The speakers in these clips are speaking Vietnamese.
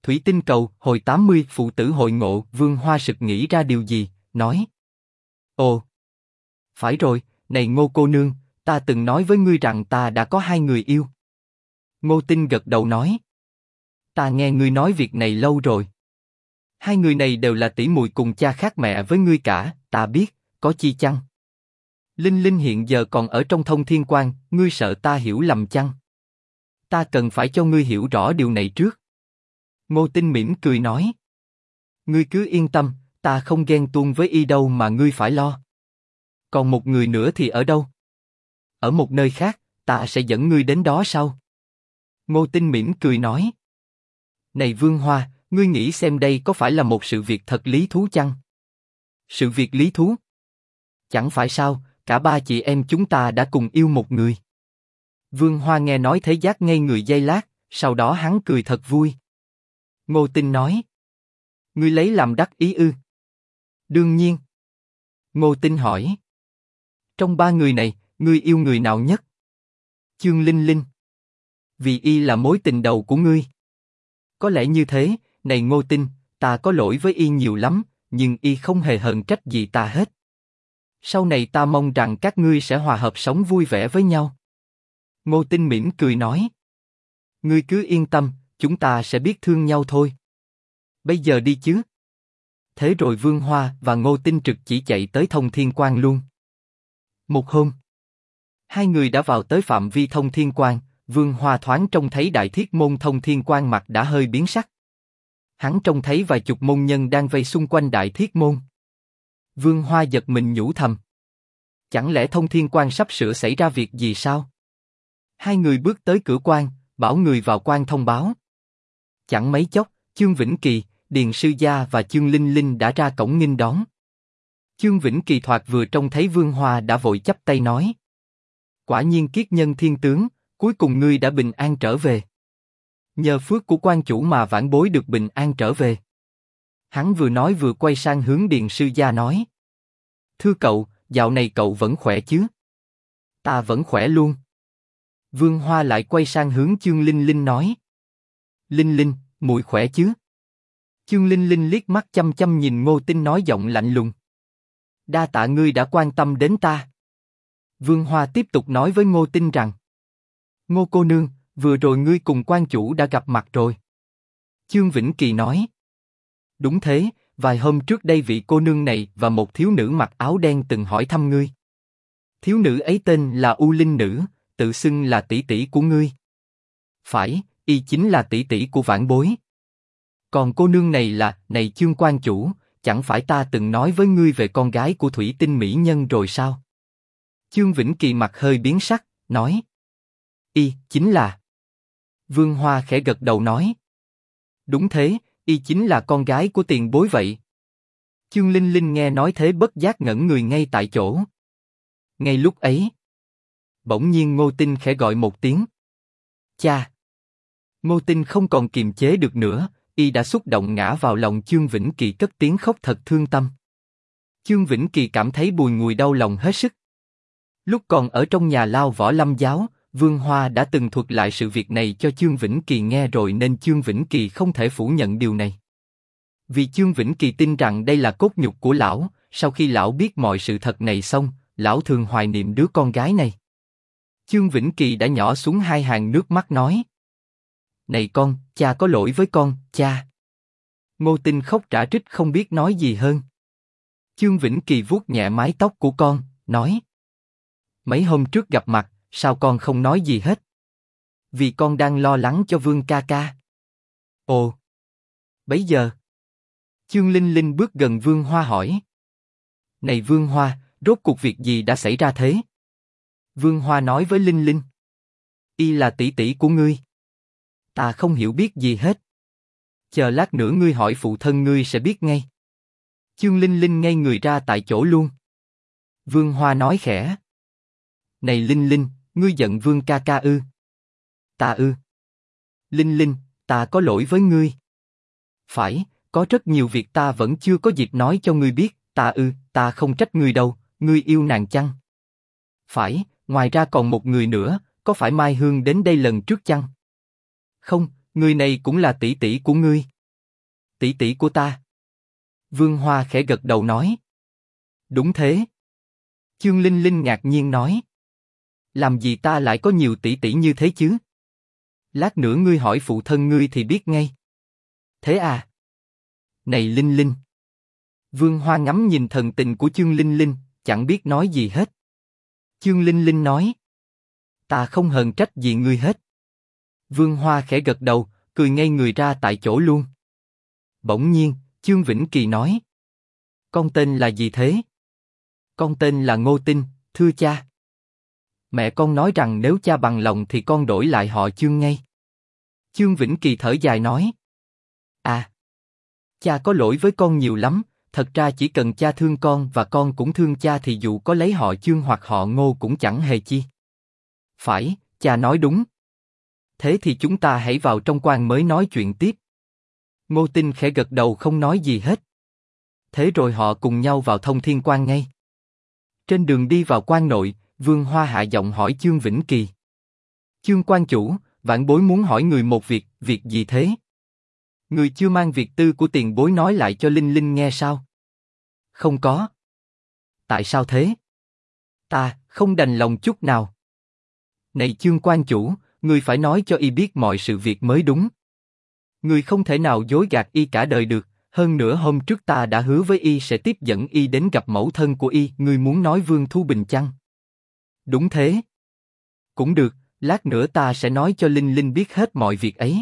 Thủy Tinh Cầu, hồi 80, phụ tử hội ngộ. Vương Hoa sực nghĩ ra điều gì, nói. Ồ, phải rồi, này Ngô cô nương, ta từng nói với ngươi rằng ta đã có 2 người yêu. Ngô Tinh gật đầu nói. Ta nghe ngươi nói việc này lâu rồi. 2 người này đều là tỷ muội cùng cha khác mẹ với ngươi cả, ta biết, có chi chăng? Linh Linh hiện giờ còn ở trong Thông Thiên Quan, ngươi sợ ta hiểu lầm chăng? Ta cần phải cho ngươi hiểu rõ điều này trước. Ngô Tinh mỉm cười nói. Ngươi cứ yên tâm, ta không ghen tuông với y đâu mà ngươi phải lo. Còn một người nữa thì ở đâu? Ở một nơi khác, ta sẽ dẫn ngươi đến đó sau. Ngô Tinh mỉm cười nói. Này Vương Hoa, ngươi nghĩ xem đây có phải là một sự việc thật lý thú chăng? Sự việc lý thú? Chẳng phải sao, cả 3 chị em chúng ta đã cùng yêu một người. Vương Hoa nghe nói thế giác ngây người giây lát, sau đó hắn cười thật vui. Ngô Tinh nói. Ngươi lấy làm đắc ý ư? Đương nhiên. Ngô Tinh hỏi. Trong 3 người này, ngươi yêu người nào nhất? Chương Linh Linh. Vì y là mối tình đầu của ngươi. Có lẽ như thế, này Ngô Tinh, ta có lỗi với y nhiều lắm, nhưng y không hề hờn trách gì ta hết. Sau này ta mong rằng các ngươi sẽ hòa hợp sống vui vẻ với nhau. Ngô Tinh mỉm cười nói. Ngươi cứ yên tâm, chúng ta sẽ biết thương nhau thôi. Bây giờ đi chứ. Thế rồi Vương Hoa và Ngô Tinh trực chỉ chạy tới Thông Thiên Quan luôn. Một hôm, 2 người đã vào tới phạm vi Thông Thiên Quan. Vương Hoa thoáng trông thấy Đại Thiết Môn Thông Thiên Quan mặt đã hơi biến sắc. Hắn trông thấy vài chục môn nhân đang vây xung quanh Đại Thiết Môn. Vương Hoa giật mình nhủ thầm. Chẳng lẽ Thông Thiên Quan sắp sửa xảy ra việc gì sao? 2 người bước tới cửa quan, bảo người vào quan thông báo. Chẳng mấy chốc, Chương Vĩnh Kỳ, Điền Sư Gia và Chương Linh Linh đã ra cổng nghênh đón. Chương Vĩnh Kỳ thoạt vừa trông thấy Vương Hoa đã vội chắp tay nói. Quả nhiên kiết nhân thiên tướng, cuối cùng ngươi đã bình an trở về. Nhờ phước của quan chủ mà vãn bối được bình an trở về. Hắn vừa nói vừa quay sang hướng Điền Sư Gia nói. Thưa cậu, dạo này cậu vẫn khỏe chứ? Ta vẫn khỏe luôn. Vương Hoa lại quay sang hướng Chương Linh Linh nói. Linh Linh, muội khỏe chứ? Chương Linh Linh liếc mắt chăm chăm nhìn Ngô Tinh nói giọng lạnh lùng. Đa tạ ngươi đã quan tâm đến ta. Vương Hoa tiếp tục nói với Ngô Tinh rằng. Ngô cô nương, vừa rồi ngươi cùng quan chủ đã gặp mặt rồi. Chương Vĩnh Kỳ nói. Đúng thế, vài hôm trước đây vị cô nương này và một thiếu nữ mặc áo đen từng hỏi thăm ngươi. Thiếu nữ ấy tên là U Linh Nữ, tự xưng là tỷ tỷ của ngươi. Phải, y chính là tỷ tỷ của vãn bối. Còn cô nương này là, này Chương quan chủ, chẳng phải ta từng nói với ngươi về con gái của Thủy Tinh mỹ nhân rồi sao? Chương Vĩnh Kỳ mặt hơi biến sắc, nói. Y, chính là. Vương Hoa khẽ gật đầu nói. Đúng thế, y chính là con gái của tiền bối vậy. Chương Linh Linh nghe nói thế bất giác ngẩn người ngay tại chỗ. Ngay lúc ấy, bỗng nhiên Ngô Tinh khẽ gọi một tiếng. Cha! Ngô Tinh không còn kiềm chế được nữa, y đã xúc động ngã vào lòng Chương Vĩnh Kỳ cất tiếng khóc thật thương tâm. Chương Vĩnh Kỳ cảm thấy bùi ngùi đau lòng hết sức. Lúc còn ở trong nhà Lao Võ Lâm giáo, Vương Hoa đã từng thuật lại sự việc này cho Chương Vĩnh Kỳ nghe rồi nên Chương Vĩnh Kỳ không thể phủ nhận điều này. Vì Chương Vĩnh Kỳ tin rằng đây là cốt nhục của lão, sau khi lão biết mọi sự thật này xong, lão thường hoài niệm đứa con gái này. Chương Vĩnh Kỳ đã nhỏ xuống 2 hàng nước mắt nói. Này con, cha có lỗi với con, cha. Ngô Tinh khóc rã rích không biết nói gì hơn. Chương Vĩnh Kỳ vuốt nhẹ mái tóc của con, nói. Mấy hôm trước gặp mặt, sao con không nói gì hết? Vì con đang lo lắng cho Vương ca ca. Ồ. Bấy giờ, Chương Linh Linh bước gần Vương Hoa hỏi. Này Vương Hoa, rốt cuộc việc gì đã xảy ra thế? Vương Hoa nói với Linh Linh. Y là tỷ tỷ của ngươi. Ta không hiểu biết gì hết. Chờ lát nữa ngươi hỏi phụ thân ngươi sẽ biết ngay. Chương Linh Linh ngây người ra tại chỗ luôn. Vương Hoa nói khẽ. Này Linh Linh, ngươi giận Vương ca ca ư? Ta ư? Linh Linh, ta có lỗi với ngươi. Phải, có rất nhiều việc ta vẫn chưa có dịp nói cho ngươi biết. Ta ư? Ta không trách ngươi đâu. Ngươi yêu nàng chăng? Phải, ngoài ra còn một người nữa. Có phải Mai Hương đến đây lần trước chăng? Không, người này cũng là tỷ tỷ của ngươi. Tỷ tỷ của ta. Vương Hoa khẽ gật đầu nói. Đúng thế. Chương Linh Linh ngạc nhiên nói. Làm gì ta lại có nhiều tỷ tỷ như thế chứ? Lát nữa ngươi hỏi phụ thân ngươi thì biết ngay. Thế à? Này Linh Linh. Vương Hoa ngắm nhìn thần tình của Chương Linh Linh, chẳng biết nói gì hết. Chương Linh Linh nói. Ta không hờn trách gì ngươi hết. Vương Hoa khẽ gật đầu, cười ngây người ra tại chỗ luôn. Bỗng nhiên, Chương Vĩnh Kỳ nói. Con tên là gì thế? Con tên là Ngô Tinh, thưa cha. Mẹ con nói rằng nếu cha bằng lòng thì con đổi lại họ Chương ngay. Chương Vĩnh Kỳ thở dài nói. À, cha có lỗi với con nhiều lắm, thật ra chỉ cần cha thương con và con cũng thương cha thì dù có lấy họ Chương hoặc họ Ngô cũng chẳng hề chi. Phải, cha nói đúng. Thế thì chúng ta hãy vào trong quan mới nói chuyện tiếp. Ngô Tinh khẽ gật đầu không nói gì hết. Thế rồi họ cùng nhau vào Thông Thiên Quan ngay. Trên đường đi vào quan nội, Vương Hoa hạ giọng hỏi Chương Vĩnh Kỳ. Chương quan chủ, vãn bối muốn hỏi người một việc, việc gì thế? Người chưa mang việc tư của tiền bối nói lại cho Linh Linh nghe sao? Không có. Tại sao thế? Ta không đành lòng chút nào. Này Chương quan chủ, người phải nói cho y biết mọi sự việc mới đúng. Người không thể nào dối gạt y cả đời được. Hơn nữa hôm trước ta đã hứa với y sẽ tiếp dẫn y đến gặp mẫu thân của y. Ngươi muốn nói Vương Thu Bình chăng? Đúng thế. Cũng được, lát nữa ta sẽ nói cho Linh Linh biết hết mọi việc ấy.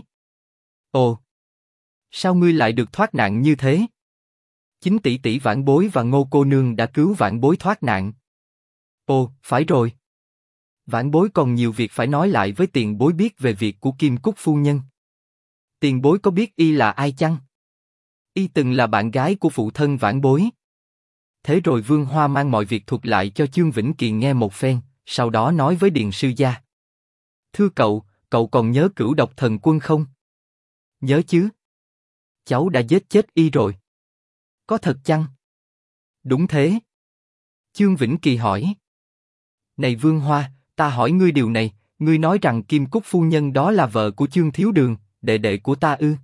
Ồ, sao ngươi lại được thoát nạn như thế? Chính tỷ tỷ vãn bối và Ngô cô nương đã cứu vãn bối thoát nạn. Ồ, phải rồi. Vãn bối còn nhiều việc phải nói lại với tiền bối biết về việc của Kim Cúc phu nhân. Tiền bối có biết y là ai chăng? Y từng là bạn gái của phụ thân vãn bối. Thế rồi Vương Hoa mang mọi việc thuật lại cho Chương Vĩnh Kỳ nghe một phen, sau đó nói với Điền sư gia. Thưa cậu, cậu còn nhớ Cửu Độc Thần Quân không? Nhớ chứ. Cháu đã giết chết y rồi. Có thật chăng? Đúng thế. Chương Vĩnh Kỳ hỏi. Này Vương Hoa, ta hỏi ngươi điều này, ngươi nói rằng Kim Cúc phu nhân đó là vợ của Chương Thiếu Đường, đệ đệ của ta ư?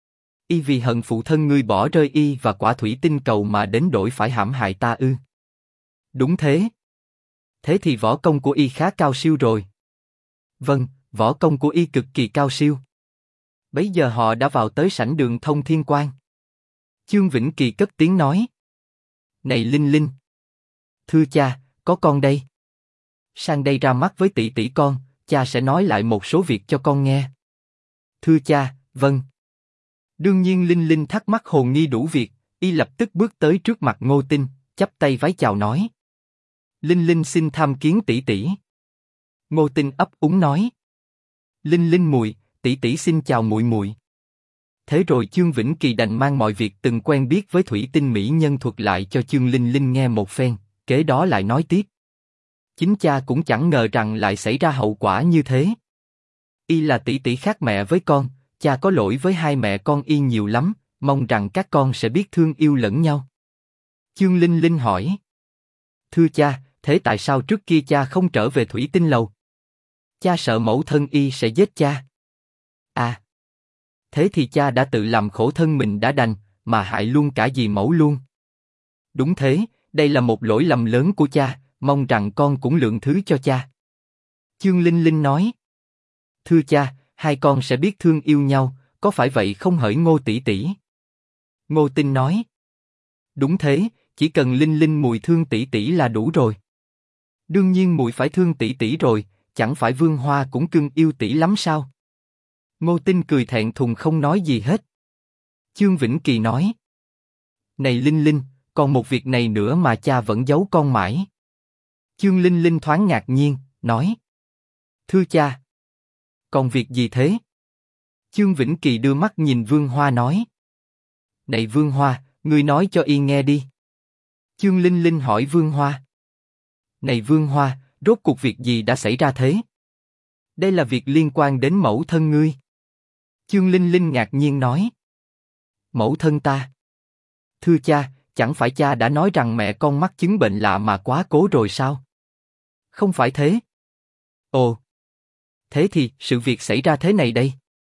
Y vì hận phụ thân ngươi bỏ rơi y và quả thủy tinh cầu mà đến đổi phải hãm hại ta ư? Đúng thế. Thế thì võ công của y khá cao siêu rồi. Vâng, võ công của y cực kỳ cao siêu. Bấy giờ họ đã vào tới sảnh đường Thông Thiên Quan. Chương Vĩnh Kỳ cất tiếng nói. Này Linh Linh. Thưa cha, có con đây. Sang đây ra mắt với tỷ tỷ con, cha sẽ nói lại một số việc cho con nghe. Thưa cha, vâng. Đương nhiên Linh Linh thắc mắc hồn nghi đủ việc, y lập tức bước tới trước mặt Ngô Tinh, chắp tay vái chào nói. Linh Linh xin tham kiến tỷ tỷ. Ngô Tinh ấp úng nói. Linh Linh muội, tỷ tỷ xin chào muội muội. Thế rồi Chương Vĩnh Kỳ đành mang mọi việc từng quen biết với thủy tinh mỹ nhân thuật lại cho Chương Linh Linh nghe một phen, kế đó lại nói tiếp. Chính cha cũng chẳng ngờ rằng lại xảy ra hậu quả như thế. Y là tỷ tỷ khác mẹ với con, cha có lỗi với hai mẹ con y nhiều lắm, mong rằng các con sẽ biết thương yêu lẫn nhau. Chương Linh Linh hỏi. Thưa cha, thế tại sao trước kia cha không trở về thủy tinh lầu? Cha sợ mẫu thân y sẽ giết cha. À, thế thì cha đã tự làm khổ thân mình đã đành, mà hại luôn cả dì mẫu luôn. Đúng thế, đây là một lỗi lầm lớn của cha, mong rằng con cũng lượng thứ cho cha. Chương Linh Linh nói. Thưa cha, hai con sẽ biết thương yêu nhau, có phải vậy không hỡi Ngô tỷ tỷ? Ngô Tinh nói. Đúng thế, chỉ cần Linh Linh muội thương tỷ tỷ là đủ rồi. Đương nhiên muội phải thương tỷ tỷ rồi, chẳng phải Vương Hoa cũng cưng yêu tỷ lắm sao? Ngô Tinh cười thẹn thùng không nói gì hết. Chương Vĩnh Kỳ nói. Này Linh Linh, còn một việc này nữa mà cha vẫn giấu con mãi. Chương Linh Linh thoáng ngạc nhiên, nói. Thưa cha. Còn việc gì thế? Chương Vĩnh Kỳ đưa mắt nhìn Vương Hoa nói. Này Vương Hoa, ngươi nói cho y nghe đi. Chương Linh Linh hỏi Vương Hoa. Này Vương Hoa, rốt cuộc việc gì đã xảy ra thế? Đây là việc liên quan đến mẫu thân ngươi. Chương Linh Linh ngạc nhiên nói. Mẫu thân ta? Thưa cha, chẳng phải cha đã nói rằng mẹ con mắc chứng bệnh lạ mà quá cố rồi sao? Không phải thế. Ồ. Thế thì, sự việc xảy ra thế này đây.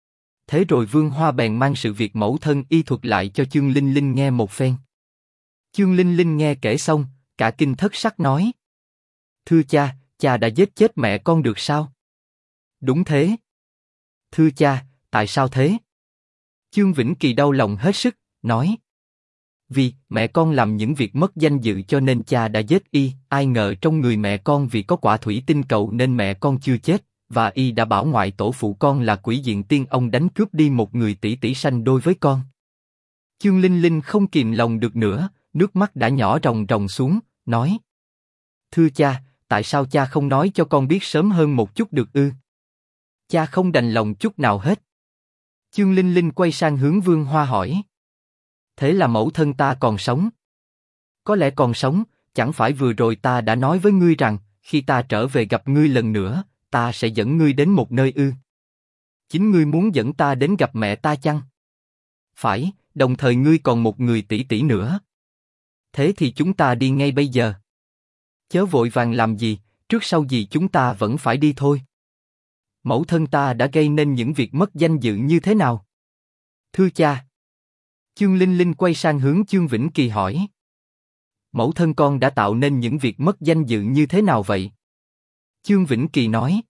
Thế rồi Vương Hoa bèn mang sự việc mẫu thân y thuật lại cho Chương Linh Linh nghe một phen. Chương Linh Linh nghe kể xong, cả kinh thất sắc nói: Thưa cha, cha đã giết chết mẹ con được sao? Đúng thế. Thưa cha, tại sao thế? Chương Vĩnh Kỳ đau lòng hết sức, nói: Vì mẹ con làm những việc mất danh dự cho nên cha đã giết y. Ai ngờ trong người mẹ con vì có quả thủy tinh cầu nên mẹ con chưa chết, và y đã bảo ngoại tổ phụ con là Quỷ Diện Tiên Ông đánh cướp đi một người tỷ tỷ sanh đôi với con. Chương Linh Linh không kìm lòng được nữa, nước mắt đã nhỏ ròng ròng xuống, nói: Thưa cha, tại sao cha không nói cho con biết sớm hơn một chút được ư? Cha không đành lòng chút nào hết. Chương Linh Linh quay sang hướng Vương Hoa hỏi: Thế là mẫu thân ta còn sống? Có lẽ còn sống, chẳng phải vừa rồi ta đã nói với ngươi rằng, khi ta trở về gặp ngươi lần nữa, ta sẽ dẫn ngươi đến một nơi ư? Chính ngươi muốn dẫn ta đến gặp mẹ ta chăng? Phải, đồng thời ngươi còn một người tỷ tỷ nữa. Thế thì chúng ta đi ngay bây giờ. Chớ vội vàng làm gì, trước sau gì chúng ta vẫn phải đi thôi. Mẫu thân ta đã gây nên những việc mất danh dự như thế nào? Thưa cha. Chương Linh Linh quay sang hướng Chương Vĩnh Kỳ hỏi: Mẫu thân con đã tạo nên những việc mất danh dự như thế nào vậy? Chương Vĩnh Kỳ nói: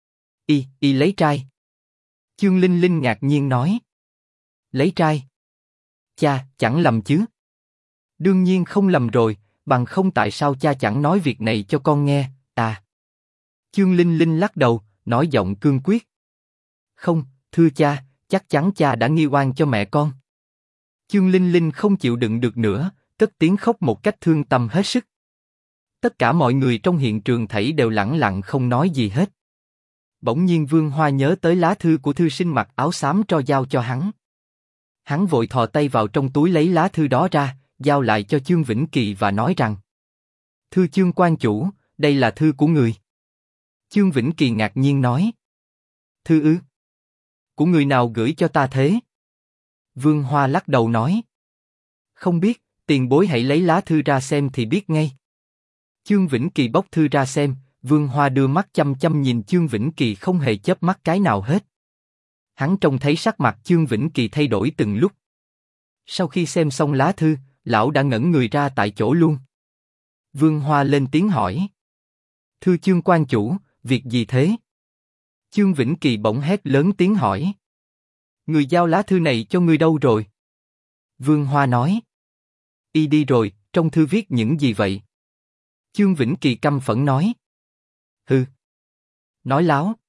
Y lấy trai. Chương Linh Linh ngạc nhiên nói: Lấy trai? Cha, chẳng lầm chứ? Đương nhiên không lầm rồi, bằng không tại sao cha chẳng nói việc này cho con nghe, à? Chương Linh Linh lắc đầu, nói giọng cương quyết: Không, thưa cha, chắc chắn cha đã nghi oan cho mẹ con. Chương Linh Linh không chịu đựng được nữa, cất tiếng khóc một cách thương tâm hết sức. Tất cả mọi người trong hiện trường thảy đều lẳng lặng không nói gì hết. Bỗng nhiên Vương Hoa nhớ tới lá thư của thư sinh mặc áo xám giao cho hắn. Hắn vội thò tay vào trong túi lấy lá thư đó ra, giao lại cho Chương Vĩnh Kỳ và nói rằng: Thưa Chương quan chủ, đây là thư của người. Chương Vĩnh Kỳ ngạc nhiên nói: Thư ư? Của người nào gửi cho ta thế? Vương Hoa lắc đầu nói: Không biết, tiền bối hãy lấy lá thư ra xem thì biết ngay. Chương Vĩnh Kỳ bóc thư ra xem, Vương Hoa đưa mắt chăm chăm nhìn Chương Vĩnh Kỳ không hề chớp mắt cái nào hết. Hắn trông thấy sắc mặt Chương Vĩnh Kỳ thay đổi từng lúc. Sau khi xem xong lá thư, lão đã ngẩn người ra tại chỗ luôn. Vương Hoa lên tiếng hỏi: Thưa Chương quan chủ, việc gì thế? Chương Vĩnh Kỳ bỗng hét lớn tiếng hỏi: Người giao lá thư này cho ngươi đâu rồi? Vương Hoa nói: Y đi rồi, trong thư viết những gì vậy? Chương Vĩnh Kỳ căm phẫn nói: Hừ, nói láo.